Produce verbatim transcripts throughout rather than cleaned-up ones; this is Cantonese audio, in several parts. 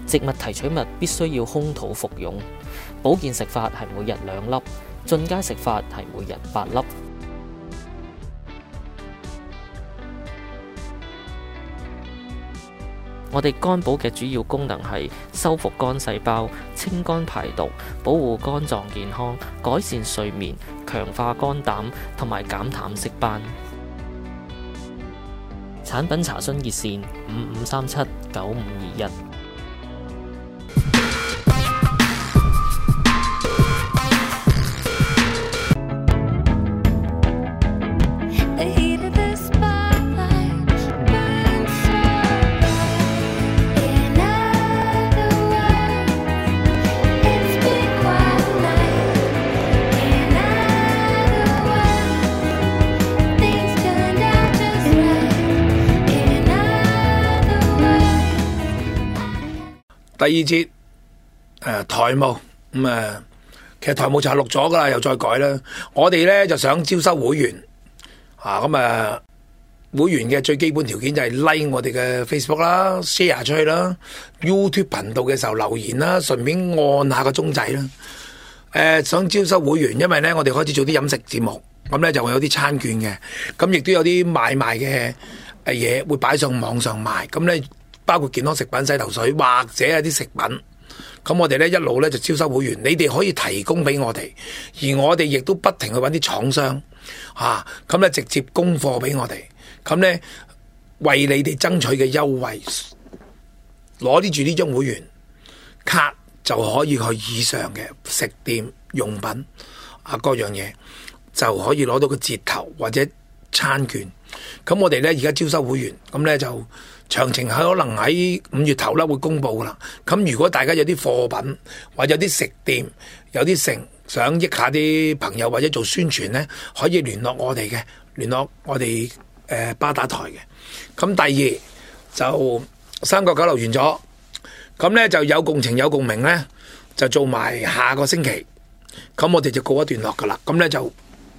植物提取物必須要空肚服用。保健食法係每日兩粒，進階食法係每日八粒。我哋肝寶嘅主要功能係修復肝細胞、清肝排毒、保護肝臟健康、改善睡眠、強化肝膽同埋減淡色斑。產品查詢熱線五五三七九五二一。 第二節誒、呃、台務咁啊，其實台務就係錄咗噶啦，又再改啦。我哋咧就想招收會員啊，咁啊會員嘅最基本條件就係 like 我哋嘅 Facebook 啦 ，share 出去啦 ，YouTube 頻道嘅時候留言啦，順便按下個鐘仔啦。誒、呃，想招收會員，因為咧我哋開始做啲飲食節目，咁咧就會有啲餐券嘅，咁亦都有啲買賣嘅誒嘢會擺上網上賣，咁咧。包括健康食品、洗頭水或者係啲食品，咁我哋咧一路咧就招收會員，你哋可以提供俾我哋，而我哋亦都不停去揾啲廠商，啊，咁咧直接供貨俾我哋，咁咧為你哋爭取嘅優惠，攞啲住呢張會員卡就可以去以上嘅食店用品啊，各樣嘢就可以攞到個折頭或者餐券。咁我哋咧而家招收會員，咁咧就。詳情係可能喺五月頭啦會公布噶啦。咁如果大家有啲貨品或者有啲食店有啲成想益下啲朋友或者做宣傳呢，可以聯絡我哋嘅，聯絡我哋誒、呃、巴打台嘅。咁第二就三九九樓完咗，咁呢就有共情有共鳴呢，就做埋下個星期，咁我哋就告一段落噶啦。咁呢就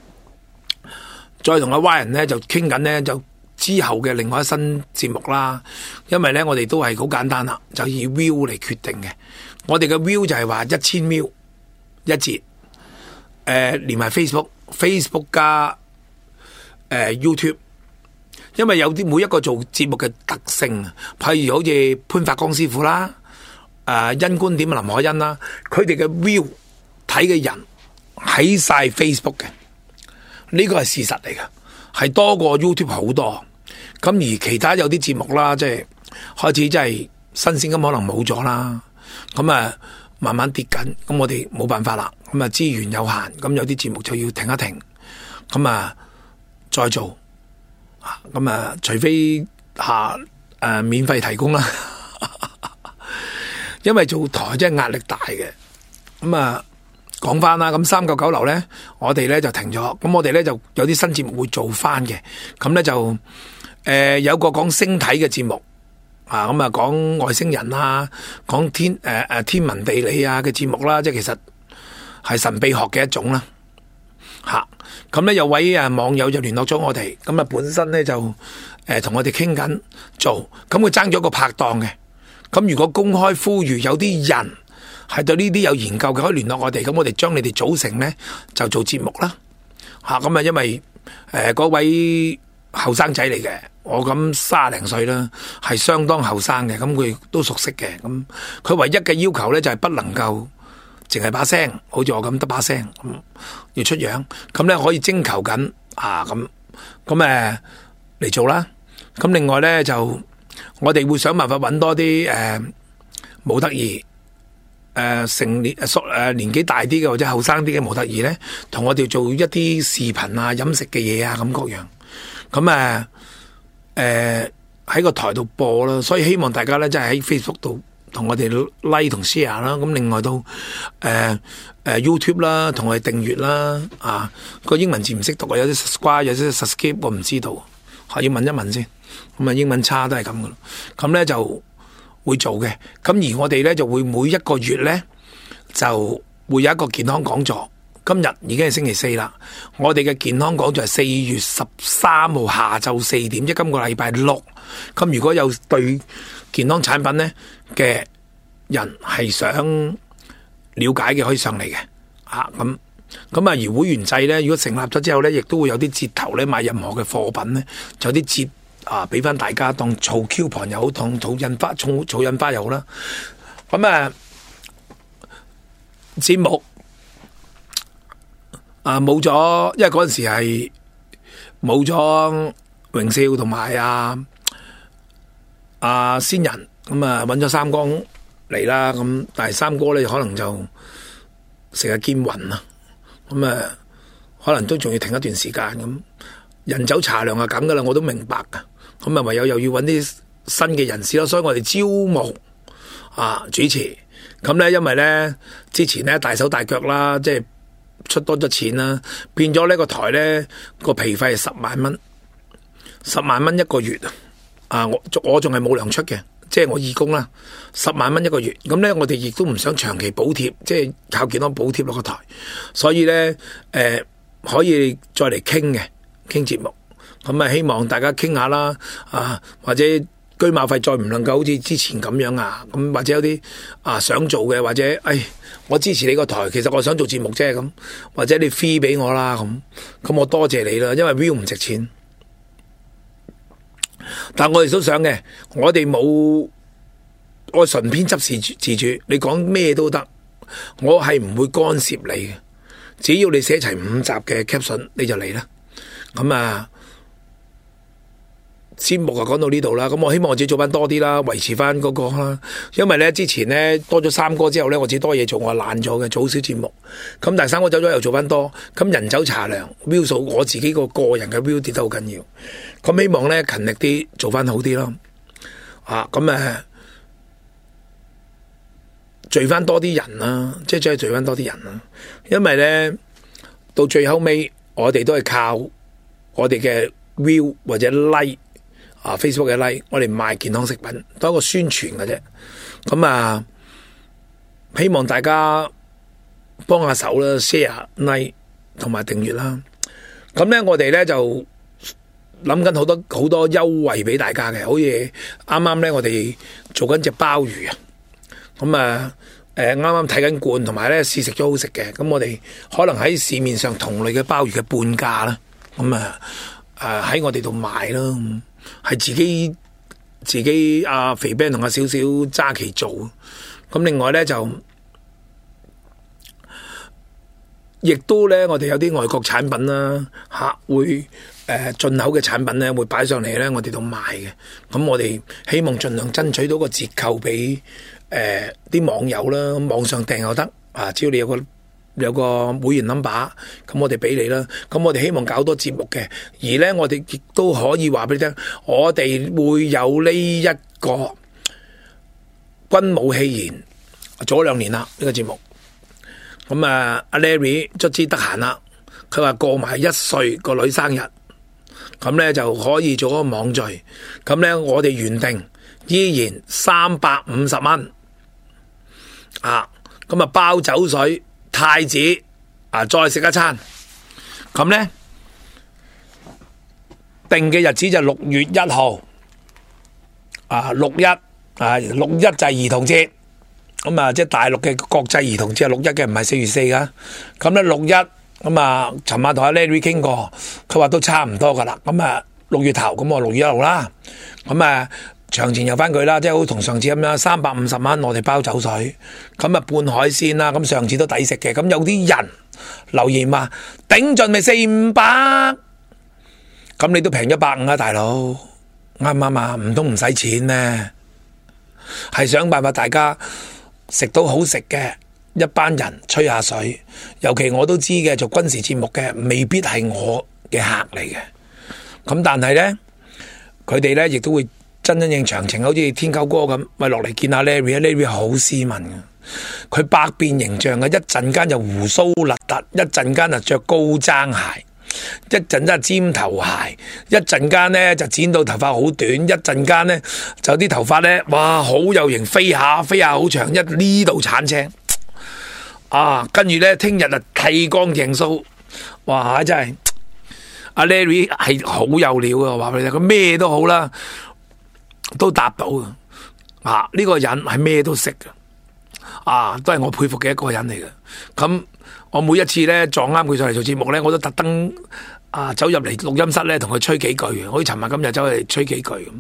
再同阿 Y 人呢就傾緊呢就。之後嘅另外一新節目啦，因為咧我哋都係好簡單啦，就以 view 嚟決定嘅。我哋嘅 view 就係話一千 view 一節，誒、呃、連埋 Facebook，Facebook 加誒、呃、YouTube， 因為有啲每一個做節目嘅特性啊，譬如好似潘發光師傅啦，誒、呃、欣觀點林可欣啦，佢哋嘅 view 睇嘅人喺晒 Facebook 嘅，呢個係事實嚟㗎，係多過 YouTube 好多。咁而其他有啲節目啦，即係開始真係新鮮咁，可能冇咗啦。咁啊，慢慢跌緊。咁我哋冇辦法啦。咁啊，資源有限，咁有啲節目就要停一停。咁啊，再做。咁啊，除非下誒、啊、免費提供啦。因為做台真係壓力大嘅。咁啊，講翻啦。咁三九九樓咧，我哋咧就停咗。咁我哋咧就有啲新節目會做翻嘅。咁咧就。誒、呃，有個講星體嘅節目啊，咁啊講外星人啦，講天誒誒、呃、天文地理啊嘅節目啦，即係其實係神秘學嘅一種啦，吓咁咧有位誒網友就聯絡咗我哋，咁啊本身咧就誒同、呃、我哋傾緊做，咁佢爭咗個拍檔嘅，咁如果公開呼籲有啲人係對呢啲有研究嘅，可以聯絡我哋，咁我哋將你哋組成咧就做節目啦，吓咁啊因為誒嗰、呃、位。後生仔嚟嘅，我咁卅零歲啦，係相當後生嘅，咁佢都熟悉嘅，咁佢唯一嘅要求咧就係不能夠淨係把聲，好似我咁得把聲，咁要出樣，咁咧可以徵求緊啊，咁咁誒嚟做啦。咁另外咧就我哋會想辦法揾多啲誒模特兒，誒、呃、成年誒誒年紀大啲嘅或者後生啲嘅模特兒咧，同我哋做一啲視頻啊、飲食嘅嘢啊咁各樣。咁誒誒喺個台度播啦，所以希望大家咧，即係喺 Facebook 度同我哋 like 同 share 啦。咁另外都誒誒、呃呃、YouTube 啦，同我哋訂閱啦。啊，個英文字唔識讀啊，有啲 subscribe， 有啲 subscribe， 我唔知道，係要問一問先。咁啊，英文差都係咁噶啦。咁咧就會做嘅。咁而我哋咧就會每一個月咧就會有一個健康講座。今日已經係星期四啦，我哋嘅健康講座係四月十三號下晝四點，即係今個禮拜六。咁如果有對健康產品咧嘅人係想了解嘅可以上嚟嘅，啊咁咁啊而會員制咧，如果成立咗之後咧，亦都會有啲折頭咧，買任何嘅貨品咧，就有啲折啊，俾翻大家當儲 coupon 又好，當儲印花儲儲印花又好啦。咁啊節目啊冇咗，因為嗰陣時係冇咗榮少同埋啊啊仙人，咁啊揾咗三光嚟啦，咁但係三哥咧可能就成日兼運啦，咁啊可能都仲要停一段時間咁，人走茶涼係咁噶啦，我都明白噶，咁啊唯有又要揾啲新嘅人士咯，所以我哋招募啊主持，咁咧因為咧之前咧大手大腳啦，即係出多咗錢啦，變咗呢個台咧個皮費係十萬蚊，十萬蚊一個月啊！我我仲係冇糧出嘅。即係我義工啦，十萬蚊一個月，咁咧我哋亦都唔想長期補貼，即係靠健康補貼落個台，所以咧誒、呃、可以再嚟傾嘅，傾節目，咁啊希望大家傾下啦，啊或者居馬費再唔能夠好似之前咁樣啊，咁或者有啲啊想做嘅，或者誒我支持你個台，其實我想做節目啫咁，或者你 free 俾我啦咁，咁我多謝你啦，因為 view 唔值錢。但我哋都想嘅，我哋冇我純編輯自自主，你講咩都得，我係唔會干涉你嘅，只要你寫齊五集嘅 caption 你就嚟啦。咁啊，節目就講到呢度啦。咁我希望我自己做翻多啲啦，維持翻嗰個啦。因為咧之前咧多咗三哥之後咧，我自己多嘢做，我懶咗嘅，做好少節目。咁但係三哥走咗又做翻多，咁人走茶涼 view 數，我自己個個人嘅 view 跌得好緊要。咁希望咧勤力啲做翻好啲咯，啊咁誒聚翻多啲人啦，即係再聚翻多啲人啦，因為咧到最後尾我哋都係靠我哋嘅 view 或者 like 啊 Facebook 嘅 like， 我哋賣健康食品多一個宣傳嘅啫。咁啊希望大家幫下手啦 ，share like 同埋訂閱啦。咁咧我哋咧就諗緊好多好多優惠俾大家嘅，好似啱啱咧我哋做緊隻鮑魚啊，咁啊誒啱啱睇緊罐，同埋咧試食咗好食嘅，咁我哋可能喺市面上同類嘅鮑魚嘅半價啦，咁啊誒喺我哋度賣咯，係自己自己阿肥 Ben 同阿少少揸旗做，咁另外咧就亦都咧我哋有啲外國產品啦嚇會。誒進口嘅產品咧會擺上嚟咧，我哋度賣嘅。咁我哋希望盡量爭取到個折扣俾誒啲網友啦，網上訂又得啊。只要你有個有個會員 number，咁我哋俾你啦。咁我哋希望搞多節目嘅，而咧我哋亦都可以話俾你聽，我哋會有呢一個軍武戲言做咗兩年啦呢個節目。咁啊，阿 Larry 卒之得閒啦，佢話過埋一歲個女生日。咁咧就可以做一個網聚，咁咧我哋原定依然三百五十蚊啊，咁啊包酒水太子啊，再食一餐，咁咧定嘅日子就六月一號啊，六一啊，六一就係兒童節，咁啊即係大陸嘅國際兒童節係六一嘅，唔係四月四噶，咁咧六一。咁啊，尋晚同阿 Larry 傾過，佢話都差唔多噶啦。咁啊，六月頭咁我六月一號啦。咁啊，長前又翻佢啦，即係好同上次咁樣，三百五十蚊我哋包酒水，咁啊半海鮮啦。咁上次都抵食嘅。咁有啲人留言話頂盡咪四五百，咁你都平一百五啊，大佬啱唔啱啊？唔通唔使錢咩？係想辦法大家食到好食嘅。一班人吹下水，尤其我都知嘅做軍事節目嘅未必係我嘅客嚟嘅，咁但係呢，佢哋呢亦都會真真正長情，好似天狗哥咁，咪落嚟見下 Larry，Larry 好斯文嘅，佢百變形象嘅，一陣間就胡鬚立突，一陣間就着高踭鞋，一陣間尖頭鞋，一陣間呢就剪到頭髮好短，一陣間呢就啲頭髮呢，哇好有型，飛下飛下好長，一呢度鏟青。啊，跟住咧，聽日啊剃光淨鬚，哇！真係阿 Larry 係好有料嘅，話俾你聽，佢咩都好啦，都答到嘅。啊，呢個人係咩都識嘅， 啊，都係我佩服嘅一個人嚟嘅。咁我每一次咧撞啱佢上嚟做節目咧，我都特登啊走入嚟錄音室咧同佢吹幾句嘅，好似尋日今日走嚟吹幾句咁。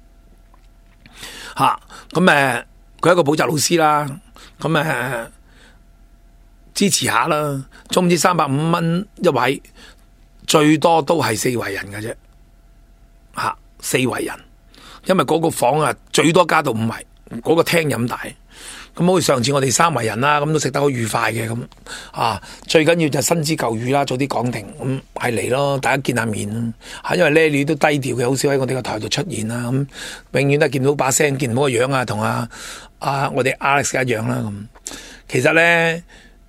吓咁誒，佢係一個補習老師啦，咁誒、啊、支持下啦，總之三百五蚊一位，最多都係四圍人嘅啫，吓、啊、四圍人，因為嗰個房啊最多加到五圍，嗰、那個廳咁大。咁好似上次我哋三圍人啦，咁都食得好愉快嘅咁啊！最緊要就新知舊語啦，早啲講定咁係嚟咯，大家見下面咯嚇，因為咧你都低調嘅，好少喺我哋個台度出現啦，咁永遠都係見到把聲，見唔到個樣啊，同阿阿我哋 Alex 一樣啦咁。其實咧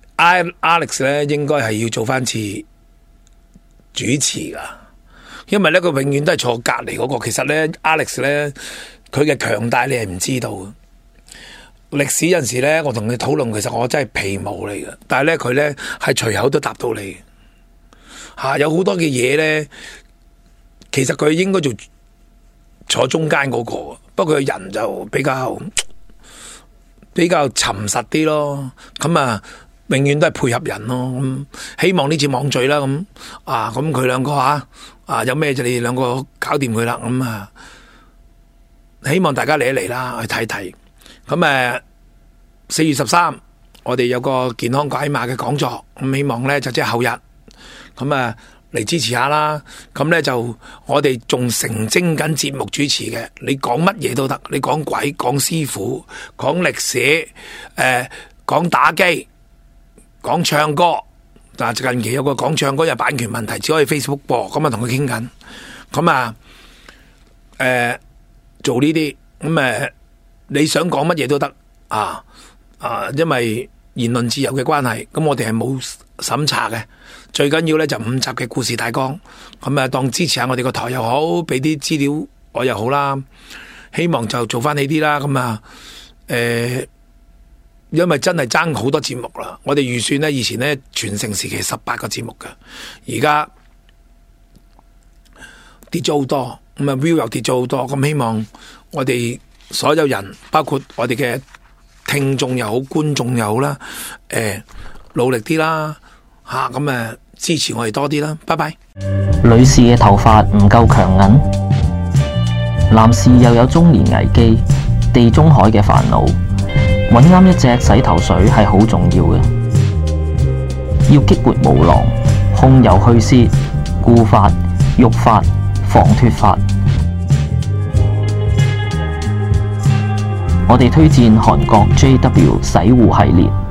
，Alex 咧應該係要做翻次主持噶，因為咧佢永遠都係坐隔離嗰個。其實咧 Alex 咧佢嘅強大你係唔知道嘅。歷史有陣時咧，我同你討論，其實我真係皮毛嚟嘅。但係咧，佢咧係隨口都答到你吓、啊，有好多嘅嘢咧，其實佢應該做坐中間嗰、那個，不過佢人就比較比較沉實啲咯。咁啊，永遠都係配合人咯。咁希望呢次網聚啦，咁啊，咁佢兩個吓啊，有咩就你哋兩個搞掂佢啦。咁啊，希望大家嚟一嚟啦，去睇睇。咁誒，四月十三，我哋有個健康解碼嘅講座，咁希望咧就即係後日，咁啊嚟支持下啦。咁咧就我哋仲成精緊節目主持嘅，你講乜嘢都得，你講鬼、講師傅、講歷史、誒、呃、講打機、講唱歌。嗱，近期有個講唱歌有版權問題，只可以 Facebook 播，咁啊同佢傾緊。咁啊誒做呢啲咁誒。你想講乜嘢都得啊啊！因為言論自由嘅關係，咁我哋係冇審查嘅。最緊要咧就五集嘅故事大綱，咁啊當支持下我哋個台又好，俾啲資料我又好啦。希望就做翻呢啲啦。咁啊誒，因為真係爭好多節目啦。我哋預算咧以前咧全盛時期十八個節目嘅，而家跌咗好多，咁啊 view 又跌咗好多。咁希望我哋所有人，包括我哋嘅聽眾又好、觀眾又好啦，誒、呃，努力啲啦，吓咁誒支持我哋多啲啦，拜拜。 女士嘅頭髮唔夠強硬，男士又有中年危機、地中海嘅煩惱，揾啱一隻洗頭水係好重要嘅，要激活毛囊、控油去屑、固髮、育髮、防脫髮。我哋推薦韓國 J W 洗護系列。